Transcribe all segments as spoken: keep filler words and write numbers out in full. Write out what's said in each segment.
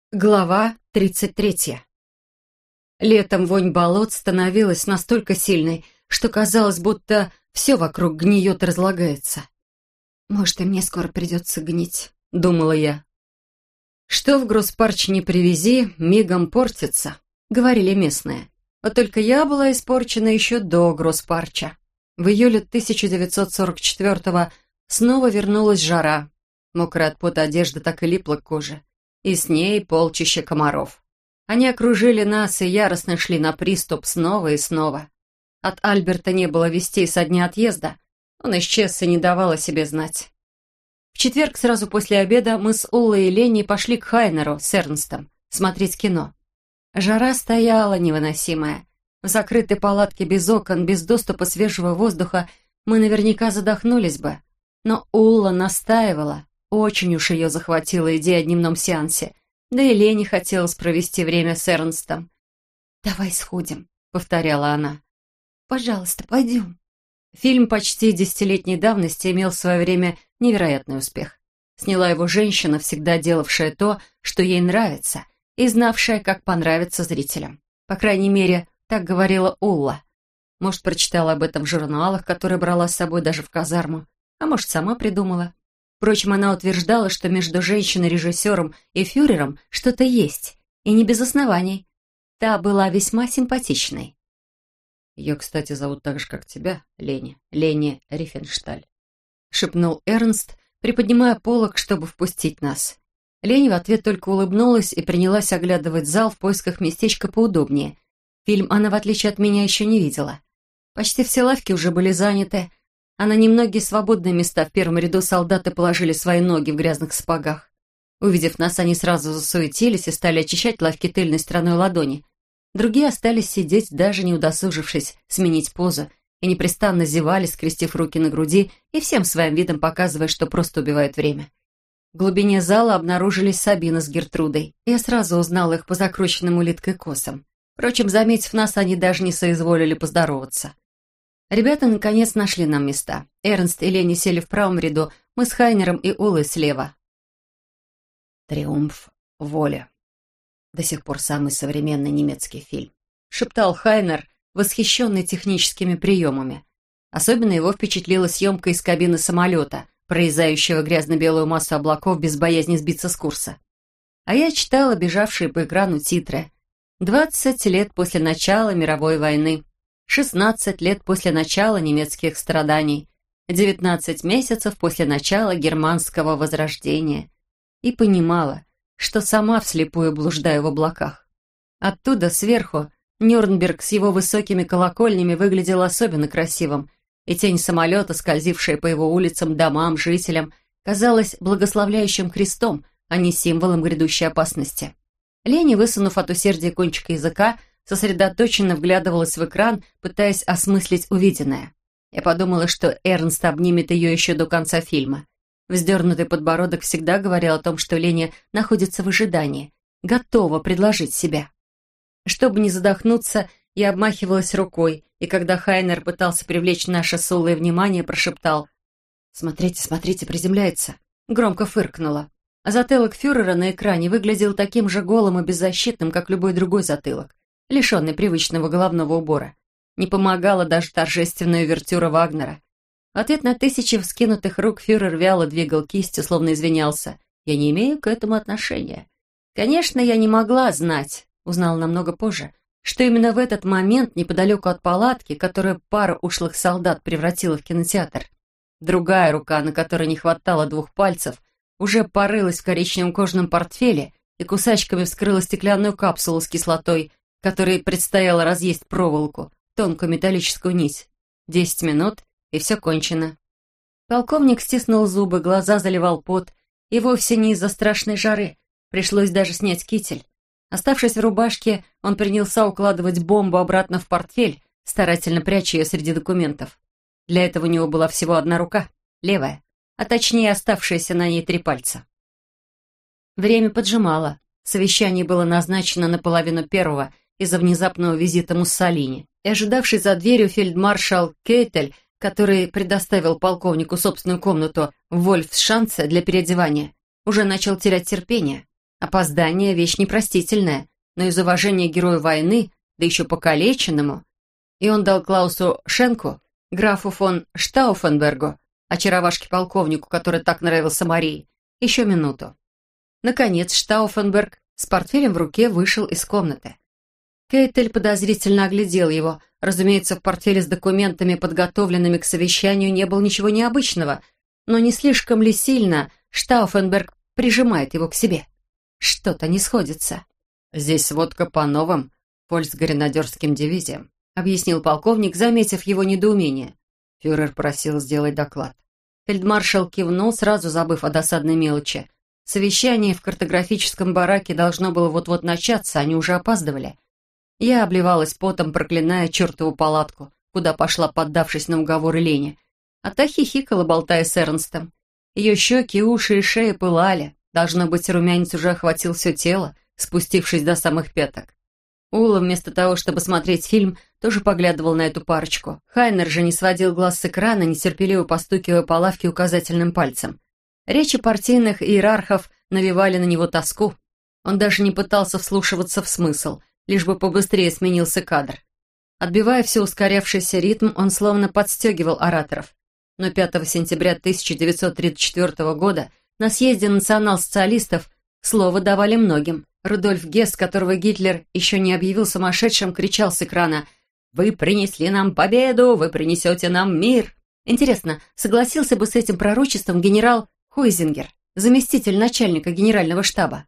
Глава тридцать третья. Летом вонь болот становилась настолько сильной, что казалось, будто все вокруг гниет и разлагается. «Может, и мне скоро придется гнить», — думала я. «Что в Гросспарч не привези, мигом портится», — говорили местные. Вот только я была испорчена еще до Гросспарча. В июле тысяча девятьсот сорок четвёртого снова вернулась жара. Мокрая от пота одежда так и липла к коже. И с ней полчища комаров. Они окружили нас и яростно шли на приступ снова и снова. От Альберта не было вестей со дня отъезда. Он исчез и не давал о себе знать. В четверг сразу после обеда мы с Уллой и Леней пошли к Хайнеру с Эрнстом смотреть кино. Жара стояла невыносимая. В закрытой палатке без окон, без доступа свежего воздуха мы наверняка задохнулись бы. Но Улла настаивала. Очень уж ее захватила идея о дневном сеансе. Да и Лене хотелось провести время с Эрнстом. «Давай сходим», — повторяла она. «Пожалуйста, пойдем». Фильм почти десятилетней давности имел в свое время невероятный успех. Сняла его женщина, всегда делавшая то, что ей нравится, и знавшая, как понравится зрителям. По крайней мере, так говорила Улла. Может, прочитала об этом в журналах, которые брала с собой даже в казарму, а может, сама придумала. Впрочем, она утверждала, что между женщиной-режиссером и фюрером что-то есть, и не без оснований. Та была весьма симпатичной. «Ее, кстати, зовут так же, как тебя, Лени, Лени Рифеншталь», — шепнул Эрнст, приподнимая полог, чтобы впустить нас. Лени в ответ только улыбнулась и принялась оглядывать зал в поисках местечка поудобнее. Фильм она, в отличие от меня, еще не видела. Почти все лавки уже были заняты, а на немногие свободные места в первом ряду солдаты положили свои ноги в грязных сапогах. Увидев нас, они сразу засуетились и стали очищать лавки тыльной стороной ладони. Другие остались сидеть, даже не удосужившись сменить позу, и непрестанно зевали, скрестив руки на груди и всем своим видом показывая, что просто убивают время. В глубине зала обнаружились Сабина с Гертрудой, и я сразу узнала их по закрученным улиткой косам. Впрочем, заметив нас, они даже не соизволили поздороваться. Ребята наконец нашли нам места. Эрнст и Лени сели в правом ряду, мы с Хайнером и Улой слева. «Триумф воли. До сих пор самый современный немецкий фильм», — шептал Хайнер, восхищенный техническими приемами. Особенно его впечатлила съемка из кабины самолета, прорезающего грязно-белую массу облаков без боязни сбиться с курса. А я читала бежавшие по экрану титры. «Двадцать лет после начала мировой войны», шестнадцать лет после начала немецких страданий, девятнадцать месяцев после начала германского возрождения. И понимала, что сама вслепую блуждаю в облаках. Оттуда, сверху, Нюрнберг с его высокими колокольнями выглядел особенно красивым, и тень самолета, скользившая по его улицам, домам, жителям, казалась благословляющим крестом, а не символом грядущей опасности. Лени, высунув от усердия кончик языка, сосредоточенно вглядывалась в экран, пытаясь осмыслить увиденное. Я подумала, что Эрнст обнимет ее еще до конца фильма. Вздернутый подбородок всегда говорил о том, что Леня находится в ожидании, готова предложить себя. Чтобы не задохнуться, я обмахивалась рукой, и когда Хайнер пытался привлечь наше с Уллой внимание, прошептал: «Смотрите, смотрите, приземляется!» Громко фыркнула. А затылок фюрера на экране выглядел таким же голым и беззащитным, как любой другой затылок, лишенный привычного головного убора. Не помогала даже торжественная увертюра Вагнера. В ответ на тысячи вскинутых рук фюрер вяло двигал кистью, словно извинялся. «Я не имею к этому отношения». Конечно, я не могла знать, узнала намного позже, что именно в этот момент, неподалеку от палатки, которую пара ушлых солдат превратила в кинотеатр, другая рука, на которой не хватало двух пальцев, уже порылась в коричневом кожаном портфеле и кусачками вскрыла стеклянную капсулу с кислотой, которой предстояло разъесть проволоку, тонкую металлическую нить. Десять минут, и все кончено. Полковник стиснул зубы, глаза заливал пот, и вовсе не из-за страшной жары. Пришлось даже снять китель. Оставшись в рубашке, он принялся укладывать бомбу обратно в портфель, старательно пряча ее среди документов. Для этого у него была всего одна рука, левая, а точнее оставшиеся на ней три пальца. Время поджимало. Совещание было назначено на половину первого из-за внезапного визита Муссолини, и ожидавший за дверью фельдмаршал Кейтель, который предоставил полковнику собственную комнату в Вольфсшанце для переодевания, уже начал терять терпение. Опоздание — вещь непростительная, но из уважения герою войны, да еще покалеченному. И он дал Клаусу Шенку, графу фон Штауфенбергу, очаровашке-полковнику, который так нравился Марии, еще минуту. Наконец Штауфенберг с портфелем в руке вышел из комнаты. Кейтель подозрительно оглядел его. Разумеется, в портфеле с документами, подготовленными к совещанию, не было ничего необычного, но не слишком ли сильно Штауфенберг прижимает его к себе? Что-то не сходится. «Здесь сводка по новым фольксгренадерским дивизиям», объяснил полковник, заметив его недоумение. Фюрер просил сделать доклад. Фельдмаршал кивнул, сразу забыв о досадной мелочи. Совещание в картографическом бараке должно было вот-вот начаться, они уже опаздывали. Я обливалась потом, проклиная чертову палатку, куда пошла, поддавшись на уговоры Лени. А та хихикала, болтая с Эрнстом. Ее щеки, уши и шея пылали. Должно быть, румянец уже охватил все тело, спустившись до самых пяток. Ула, вместо того, чтобы смотреть фильм, тоже поглядывал на эту парочку. Хайнер же не сводил глаз с экрана, нетерпеливо постукивая по лавке указательным пальцем. Речи партийных иерархов навевали на него тоску. Он даже не пытался вслушиваться в смысл, лишь бы побыстрее сменился кадр. Отбивая все ускорявшийся ритм, он словно подстегивал ораторов. Но пятого сентября тысяча девятьсот тридцать четвёртого года на съезде национал-социалистов слово давали многим. Рудольф Гесс, которого Гитлер еще не объявил сумасшедшим, кричал с экрана: «Вы принесли нам победу! Вы принесете нам мир!» Интересно, согласился бы с этим пророчеством генерал Хойзингер, заместитель начальника генерального штаба?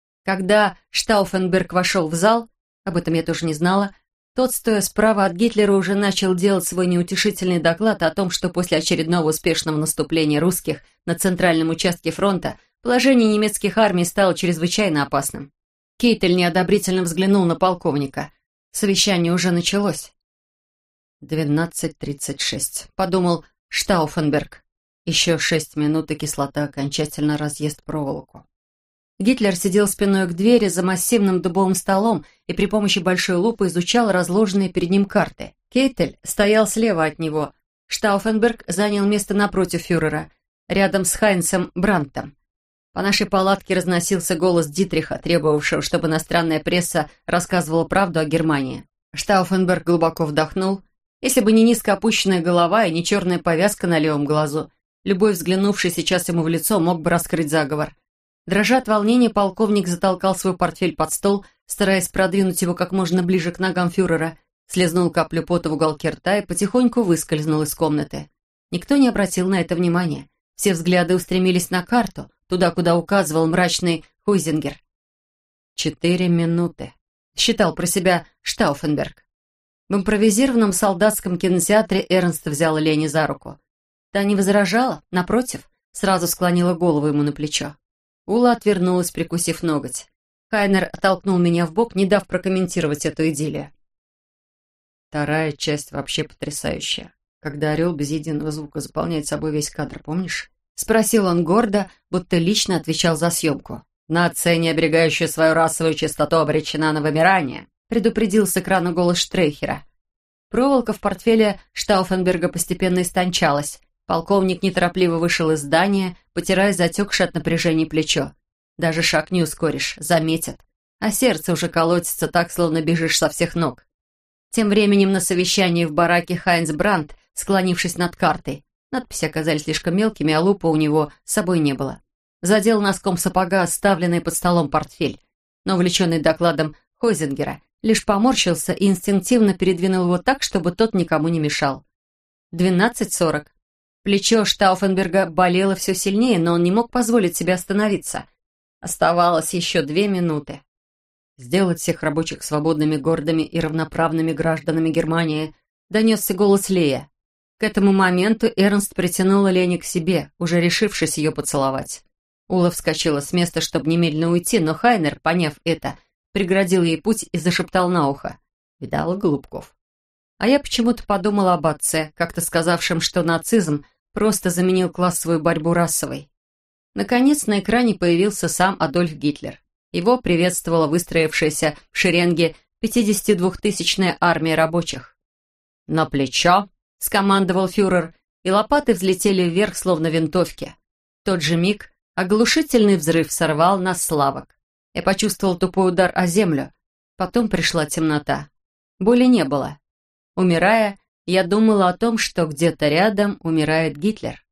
Когда Штауфенберг вошел в зал, об этом я тоже не знала, тот, стоя справа от Гитлера, уже начал делать свой неутешительный доклад о том, что после очередного успешного наступления русских на центральном участке фронта положение немецких армий стало чрезвычайно опасным. Кейтель неодобрительно взглянул на полковника. Совещание уже началось. «Двенадцать тридцать шесть», — подумал Штауфенберг. «Еще шесть минут, и кислота окончательно разъест проволоку». Гитлер сидел спиной к двери за массивным дубовым столом и при помощи большой лупы изучал разложенные перед ним карты. Кейтель стоял слева от него. Штауфенберг занял место напротив фюрера, рядом с Хайнцем Брандтом. По нашей палатке разносился голос Дитриха, требовавшего, чтобы иностранная пресса рассказывала правду о Германии. Штауфенберг глубоко вдохнул. Если бы не низко опущенная голова и не черная повязка на левом глазу, любой, взглянувший сейчас ему в лицо, мог бы раскрыть заговор. Дрожа от волнения, полковник затолкал свой портфель под стол, стараясь продвинуть его как можно ближе к ногам фюрера, слезнул каплю пота в уголке рта и потихоньку выскользнул из комнаты. Никто не обратил на это внимания. Все взгляды устремились на карту, туда, куда указывал мрачный Хойзингер. «Четыре минуты», — считал про себя Штауфенберг. В импровизированном солдатском кинотеатре Эрнст взял Лени за руку. Та не возражала, напротив, сразу склонила голову ему на плечо. Ула отвернулась, прикусив ноготь. Хайнер оттолкнул меня в бок, не дав прокомментировать эту идиллию. Вторая часть вообще потрясающая. Когда орел без единого звука заполняет собой весь кадр, помнишь? Спросил он гордо, будто лично отвечал за съемку. «Нация, не оберегающая свою расовую чистоту, обречена на вымирание», предупредил с экрана голос Штрейхера. Проволока в портфеле Штауфенберга постепенно истончалась. Полковник неторопливо вышел из здания, потирая затекшее от напряжения плечо. Даже шаг не ускоришь, заметят. А сердце уже колотится так, словно бежишь со всех ног. Тем временем на совещании в бараке Хайнц Брандт, склонившись над картой, надписи оказались слишком мелкими, а лупа у него с собой не было, задел носком сапога оставленный под столом портфель, но, увлеченный докладом Хойзингера, лишь поморщился и инстинктивно передвинул его так, чтобы тот никому не мешал. двенадцать сорок. Плечо Штауфенберга болело все сильнее, но он не мог позволить себе остановиться. Оставалось еще две минуты. «Сделать всех рабочих свободными, гордыми и равноправными гражданами Германии», донесся голос Лея. К этому моменту Эрнст притянула Лени к себе, уже решившись ее поцеловать. Ула вскочила с места, чтобы немедленно уйти, но Хайнер, поняв это, преградил ей путь и зашептал на ухо. Видала голубков. А я почему-то подумала об отце, как-то сказавшем, что нацизм просто заменил классовую борьбу расовой. Наконец на экране появился сам Адольф Гитлер. Его приветствовала выстроившаяся в шеренге пятидесятидвухтысячная армия рабочих. «На плечо!» — скомандовал фюрер, и лопаты взлетели вверх, словно винтовки. В тот же миг оглушительный взрыв сорвал нас с лавок. Я почувствовал тупой удар о землю. Потом пришла темнота. Боли не было. Умирая, я думала о том, что где-то рядом умирает Гитлер.